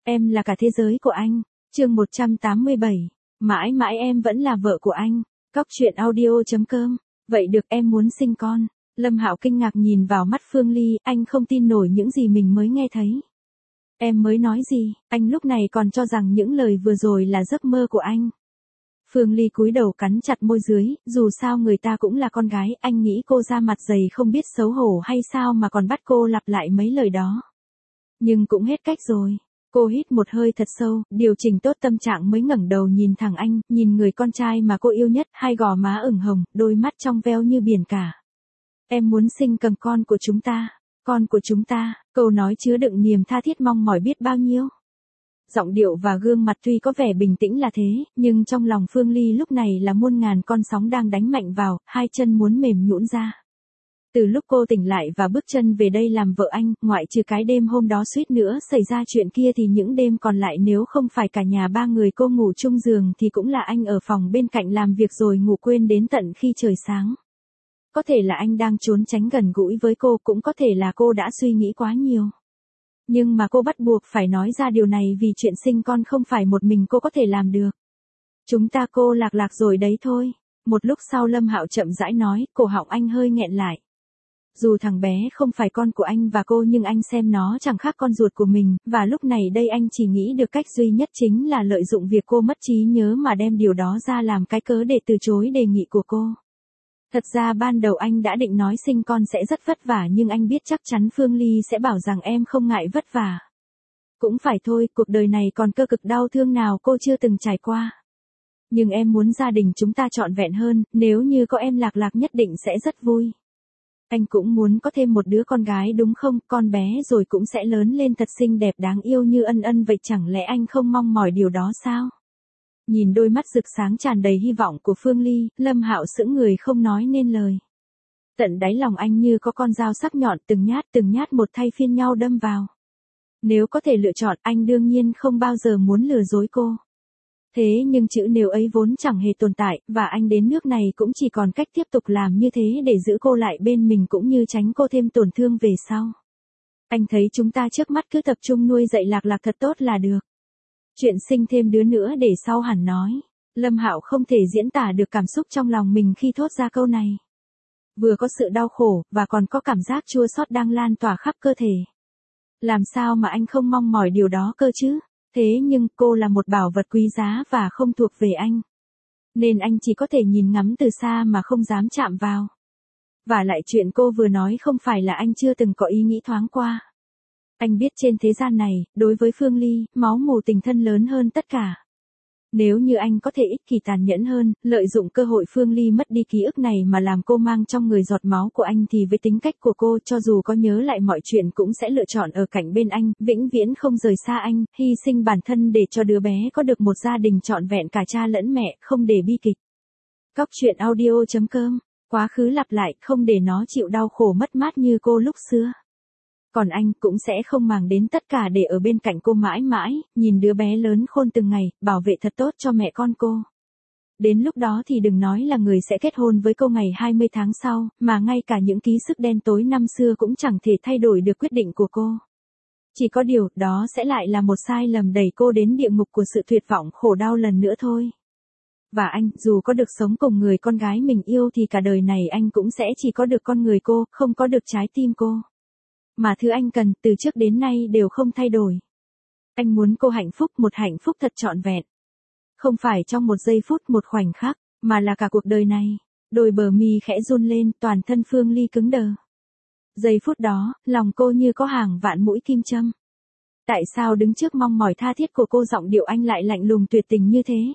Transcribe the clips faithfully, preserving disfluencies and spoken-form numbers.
Em là cả thế giới của anh. Chương một trăm tám mươi bảy. Mãi mãi em vẫn là vợ của anh. Cóc truyện audio chấm com. Vậy được, em muốn sinh con. Lâm Hạo kinh ngạc nhìn vào mắt Phương Ly, anh không tin nổi những gì mình mới nghe thấy. Em mới nói gì, anh lúc này còn cho rằng những lời vừa rồi là giấc mơ của anh. Phương Ly cúi đầu cắn chặt môi dưới, dù sao người ta cũng là con gái, anh nghĩ cô ra mặt dày không biết xấu hổ hay sao mà còn bắt cô lặp lại mấy lời đó. Nhưng cũng hết cách rồi. Cô hít một hơi thật sâu, điều chỉnh tốt tâm trạng mới ngẩng đầu nhìn thẳng anh, nhìn người con trai mà cô yêu nhất, hai gò má ửng hồng, đôi mắt trong veo như biển cả. Em muốn sinh cầm con của chúng ta, con của chúng ta, câu nói chứa đựng niềm tha thiết mong mỏi biết bao nhiêu. Giọng điệu và gương mặt tuy có vẻ bình tĩnh là thế, nhưng trong lòng Phương Ly lúc này là muôn ngàn con sóng đang đánh mạnh vào, hai chân muốn mềm nhũn ra. Từ lúc cô tỉnh lại và bước chân về đây làm vợ anh, ngoại trừ cái đêm hôm đó suýt nữa xảy ra chuyện kia thì những đêm còn lại nếu không phải cả nhà ba người cô ngủ chung giường thì cũng là anh ở phòng bên cạnh làm việc rồi ngủ quên đến tận khi trời sáng. Có thể là anh đang trốn tránh gần gũi với cô, cũng có thể là cô đã suy nghĩ quá nhiều. Nhưng mà cô bắt buộc phải nói ra điều này vì chuyện sinh con không phải một mình cô có thể làm được. Chúng ta cô lạc lạc rồi đấy thôi. Một lúc sau Lâm Hạo chậm rãi nói, cổ họng anh hơi nghẹn lại. Dù thằng bé không phải con của anh và cô nhưng anh xem nó chẳng khác con ruột của mình, và lúc này đây anh chỉ nghĩ được cách duy nhất chính là lợi dụng việc cô mất trí nhớ mà đem điều đó ra làm cái cớ để từ chối đề nghị của cô. Thật ra ban đầu anh đã định nói sinh con sẽ rất vất vả nhưng anh biết chắc chắn Phương Ly sẽ bảo rằng em không ngại vất vả. Cũng phải thôi, cuộc đời này còn cơ cực đau thương nào cô chưa từng trải qua. Nhưng em muốn gia đình chúng ta trọn vẹn hơn, nếu như có em lạc lạc nhất định sẽ rất vui. Anh cũng muốn có thêm một đứa con gái đúng không, con bé rồi cũng sẽ lớn lên thật xinh đẹp đáng yêu như Ân Ân vậy, chẳng lẽ anh không mong mỏi điều đó sao? Nhìn đôi mắt rực sáng tràn đầy hy vọng của Phương Ly, Lâm Hạo sững người không nói nên lời. Tận đáy lòng anh như có con dao sắc nhọn từng nhát từng nhát một thay phiên nhau đâm vào. Nếu có thể lựa chọn anh đương nhiên không bao giờ muốn lừa dối cô. Thế nhưng chữ nếu ấy vốn chẳng hề tồn tại, và anh đến nước này cũng chỉ còn cách tiếp tục làm như thế để giữ cô lại bên mình cũng như tránh cô thêm tổn thương về sau. Anh thấy chúng ta trước mắt cứ tập trung nuôi dạy lạc lạc thật tốt là được. Chuyện sinh thêm đứa nữa để sau hẳn nói. Lâm Hạo không thể diễn tả được cảm xúc trong lòng mình khi thốt ra câu này. Vừa có sự đau khổ, và còn có cảm giác chua xót đang lan tỏa khắp cơ thể. Làm sao mà anh không mong mỏi điều đó cơ chứ? Thế nhưng cô là một bảo vật quý giá và không thuộc về anh. Nên anh chỉ có thể nhìn ngắm từ xa mà không dám chạm vào. Và lại chuyện cô vừa nói không phải là anh chưa từng có ý nghĩ thoáng qua. Anh biết trên thế gian này, đối với Phương Ly, máu mù tình thân lớn hơn tất cả. Nếu như anh có thể ích kỷ tàn nhẫn hơn, lợi dụng cơ hội Phương Ly mất đi ký ức này mà làm cô mang trong người giọt máu của anh thì với tính cách của cô cho dù có nhớ lại mọi chuyện cũng sẽ lựa chọn ở cạnh bên anh, vĩnh viễn không rời xa anh, hy sinh bản thân để cho đứa bé có được một gia đình trọn vẹn cả cha lẫn mẹ, không để bi kịch. Cóc truyện audio chấm com. Quá khứ lặp lại, không để nó chịu đau khổ mất mát như cô lúc xưa. Còn anh cũng sẽ không màng đến tất cả để ở bên cạnh cô mãi mãi, nhìn đứa bé lớn khôn từng ngày, bảo vệ thật tốt cho mẹ con cô. Đến lúc đó thì đừng nói là người sẽ kết hôn với cô ngày hai mươi tháng sau, mà ngay cả những ký sức đen tối năm xưa cũng chẳng thể thay đổi được quyết định của cô. Chỉ có điều, đó sẽ lại là một sai lầm đẩy cô đến địa ngục của sự tuyệt vọng khổ đau lần nữa thôi. Và anh, dù có được sống cùng người con gái mình yêu thì cả đời này anh cũng sẽ chỉ có được con người cô, không có được trái tim cô. Mà thứ anh cần, từ trước đến nay đều không thay đổi. Anh muốn cô hạnh phúc, một hạnh phúc thật trọn vẹn. Không phải trong một giây phút, một khoảnh khắc, mà là cả cuộc đời này. Đôi bờ mi khẽ run lên, toàn thân Phương Ly cứng đờ. Giây phút đó, lòng cô như có hàng vạn mũi kim châm. Tại sao đứng trước mong mỏi tha thiết của cô giọng điệu anh lại lạnh lùng tuyệt tình như thế?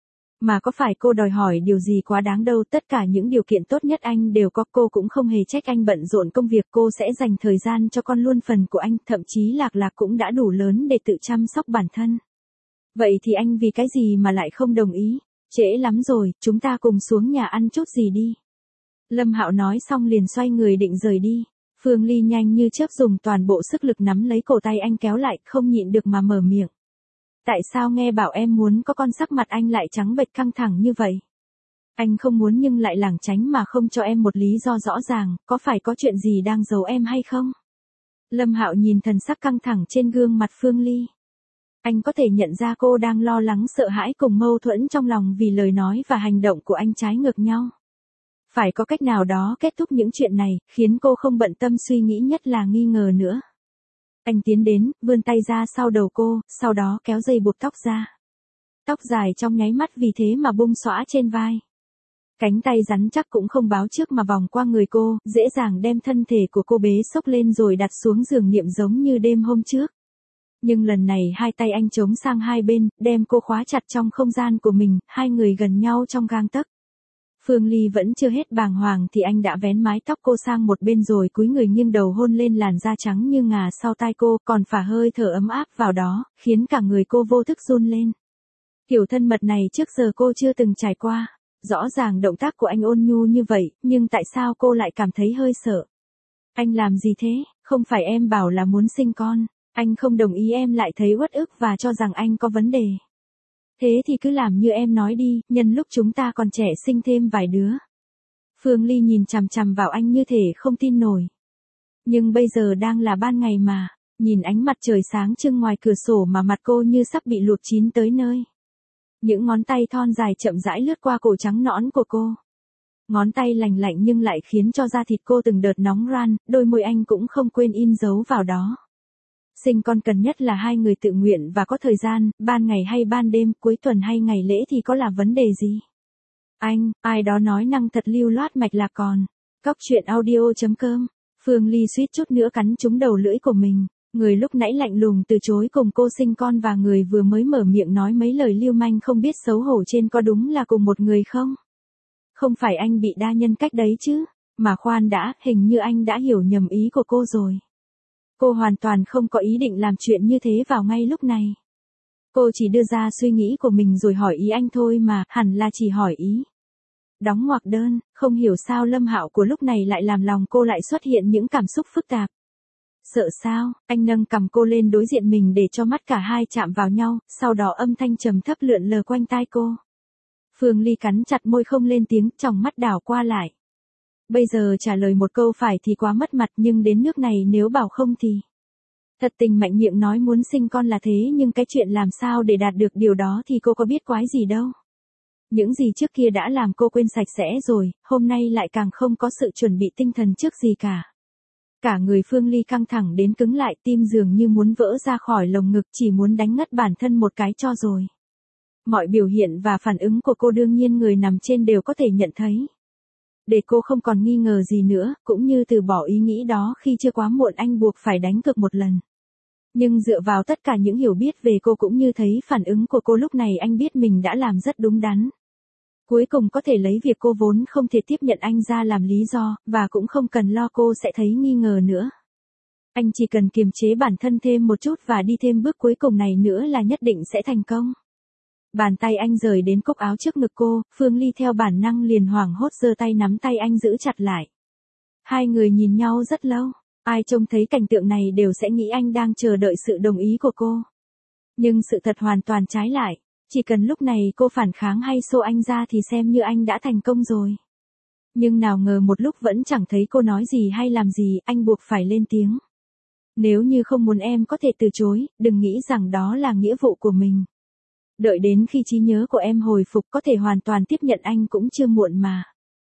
Mà có phải cô đòi hỏi điều gì quá đáng đâu, tất cả những điều kiện tốt nhất anh đều có, cô cũng không hề trách anh bận rộn công việc, cô sẽ dành thời gian cho con luôn phần của anh, thậm chí lạc lạc cũng đã đủ lớn để tự chăm sóc bản thân. Vậy thì anh vì cái gì mà lại không đồng ý? Trễ lắm rồi, chúng ta cùng xuống nhà ăn chút gì đi. Lâm Hạo nói xong liền xoay người định rời đi. Phương Ly nhanh như chớp dùng toàn bộ sức lực nắm lấy cổ tay anh kéo lại, không nhịn được mà mở miệng. Tại sao nghe bảo em muốn có con sắc mặt anh lại trắng bệch căng thẳng như vậy? Anh không muốn nhưng lại lảng tránh mà không cho em một lý do rõ ràng, có phải có chuyện gì đang giấu em hay không? Lâm Hạo nhìn thần sắc căng thẳng trên gương mặt Phương Ly. Anh có thể nhận ra cô đang lo lắng sợ hãi cùng mâu thuẫn trong lòng vì lời nói và hành động của anh trái ngược nhau. Phải có cách nào đó kết thúc những chuyện này, khiến cô không bận tâm suy nghĩ nhất là nghi ngờ nữa. Anh tiến đến, vươn tay ra sau đầu cô, sau đó kéo dây buộc tóc ra. Tóc dài trong nháy mắt vì thế mà bung xõa trên vai. Cánh tay rắn chắc cũng không báo trước mà vòng qua người cô, dễ dàng đem thân thể của cô bế xốc lên rồi đặt xuống giường niệm giống như đêm hôm trước. Nhưng lần này hai tay anh chống sang hai bên, đem cô khóa chặt trong không gian của mình, hai người gần nhau trong gang tấc. Phương Ly vẫn chưa hết bàng hoàng thì anh đã vén mái tóc cô sang một bên rồi cúi người nghiêng đầu hôn lên làn da trắng như ngà sau tai cô, còn phả hơi thở ấm áp vào đó, khiến cả người cô vô thức run lên. Kiểu thân mật này trước giờ cô chưa từng trải qua. Rõ ràng động tác của anh ôn nhu như vậy, nhưng tại sao cô lại cảm thấy hơi sợ? Anh làm gì thế? Không phải em bảo là muốn sinh con. Anh không đồng ý em lại thấy uất ức và cho rằng anh có vấn đề. Thế thì cứ làm như em nói đi, nhân lúc chúng ta còn trẻ sinh thêm vài đứa. Phương Ly nhìn chằm chằm vào anh như thể không tin nổi. Nhưng bây giờ đang là ban ngày mà, nhìn ánh mặt trời sáng trưng ngoài cửa sổ mà mặt cô như sắp bị luộc chín tới nơi. Những ngón tay thon dài chậm rãi lướt qua cổ trắng nõn của cô. Ngón tay lành lạnh nhưng lại khiến cho da thịt cô từng đợt nóng ran, đôi môi anh cũng không quên in dấu vào đó. Sinh con cần nhất là hai người tự nguyện và có thời gian, ban ngày hay ban đêm, cuối tuần hay ngày lễ thì có là vấn đề gì? Anh, ai đó nói năng thật lưu loát mạch lạc còn. Cóc truyện audio chấm com. Phương Ly suýt chút nữa cắn trúng đầu lưỡi của mình. Người lúc nãy lạnh lùng từ chối cùng cô sinh con và người vừa mới mở miệng nói mấy lời lưu manh không biết xấu hổ trên có đúng là cùng một người không? Không phải anh bị đa nhân cách đấy chứ, mà khoan đã, hình như anh đã hiểu nhầm ý của cô rồi. Cô hoàn toàn không có ý định làm chuyện như thế vào ngay lúc này. Cô chỉ đưa ra suy nghĩ của mình rồi hỏi ý anh thôi mà, hẳn là chỉ hỏi ý. Đóng ngoặc đơn, không hiểu sao Lâm Hạo của lúc này lại làm lòng cô lại xuất hiện những cảm xúc phức tạp. Sợ sao? Anh nâng cằm cô lên đối diện mình để cho mắt cả hai chạm vào nhau, sau đó âm thanh trầm thấp lượn lờ quanh tai cô. Phương Ly cắn chặt môi không lên tiếng, tròng mắt đảo qua lại. Bây giờ trả lời một câu phải thì quá mất mặt, nhưng đến nước này nếu bảo không thì... Thật tình mạnh miệng nói muốn sinh con là thế, nhưng cái chuyện làm sao để đạt được điều đó thì cô có biết quái gì đâu. Những gì trước kia đã làm cô quên sạch sẽ rồi, hôm nay lại càng không có sự chuẩn bị tinh thần trước gì cả. Cả người Phương Ly căng thẳng đến cứng lại, tim dường như muốn vỡ ra khỏi lồng ngực, chỉ muốn đánh ngất bản thân một cái cho rồi. Mọi biểu hiện và phản ứng của cô đương nhiên người nằm trên đều có thể nhận thấy. Để cô không còn nghi ngờ gì nữa, cũng như từ bỏ ý nghĩ đó khi chưa quá muộn, anh buộc phải đánh cược một lần. Nhưng dựa vào tất cả những hiểu biết về cô cũng như thấy phản ứng của cô lúc này, anh biết mình đã làm rất đúng đắn. Cuối cùng có thể lấy việc cô vốn không thể tiếp nhận anh ra làm lý do, và cũng không cần lo cô sẽ thấy nghi ngờ nữa. Anh chỉ cần kiềm chế bản thân thêm một chút và đi thêm bước cuối cùng này nữa là nhất định sẽ thành công. Bàn tay anh rời đến cúc áo trước ngực cô, Phương Ly theo bản năng liền hoảng hốt giơ tay nắm tay anh giữ chặt lại. Hai người nhìn nhau rất lâu, ai trông thấy cảnh tượng này đều sẽ nghĩ anh đang chờ đợi sự đồng ý của cô. Nhưng sự thật hoàn toàn trái lại, chỉ cần lúc này cô phản kháng hay xô anh ra thì xem như anh đã thành công rồi. Nhưng nào ngờ một lúc vẫn chẳng thấy cô nói gì hay làm gì, anh buộc phải lên tiếng. Nếu như không muốn em có thể từ chối, đừng nghĩ rằng đó là nghĩa vụ của mình. Đợi đến khi trí nhớ của em hồi phục có thể hoàn toàn tiếp nhận anh cũng chưa muộn mà.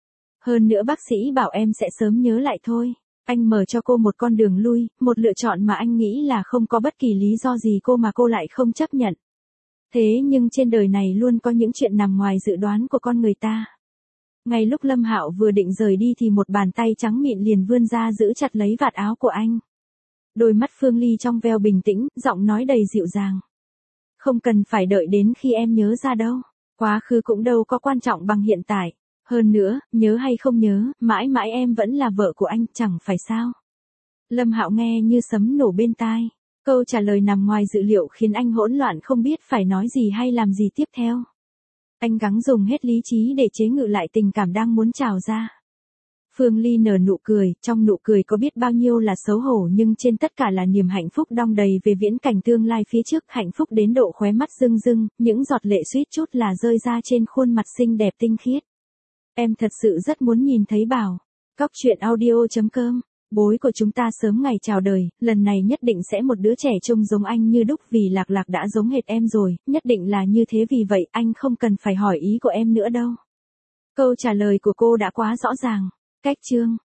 Hơn nữa bác sĩ bảo em sẽ sớm nhớ lại thôi. Anh mở cho cô một con đường lui, một lựa chọn mà anh nghĩ là không có bất kỳ lý do gì cô mà cô lại không chấp nhận. Thế nhưng trên đời này luôn có những chuyện nằm ngoài dự đoán của con người ta. Ngay lúc Lâm Hạo vừa định rời đi thì một bàn tay trắng mịn liền vươn ra giữ chặt lấy vạt áo của anh. Đôi mắt Phương Ly trong veo bình tĩnh, giọng nói đầy dịu dàng. Không cần phải đợi đến khi em nhớ ra đâu. Quá khứ cũng đâu có quan trọng bằng hiện tại. Hơn nữa, nhớ hay không nhớ, mãi mãi em vẫn là vợ của anh, chẳng phải sao. Lâm Hạo nghe như sấm nổ bên tai. Câu trả lời nằm ngoài dự liệu khiến anh hỗn loạn không biết phải nói gì hay làm gì tiếp theo. Anh gắng dùng hết lý trí để chế ngự lại tình cảm đang muốn trào ra. Phương Ly nở nụ cười, trong nụ cười có biết bao nhiêu là xấu hổ nhưng trên tất cả là niềm hạnh phúc đong đầy về viễn cảnh tương lai phía trước, hạnh phúc đến độ khóe mắt rưng rưng, những giọt lệ suýt chút là rơi ra trên khuôn mặt xinh đẹp tinh khiết. Em thật sự rất muốn nhìn thấy Bảo. Cóc truyện audio chấm com Bối của chúng ta sớm ngày chào đời, lần này nhất định sẽ một đứa trẻ trông giống anh như đúc vì Lạc Lạc đã giống hệt em rồi, nhất định là như thế vì vậy anh không cần phải hỏi ý của em nữa đâu. Câu trả lời của cô đã quá rõ ràng. Cách chương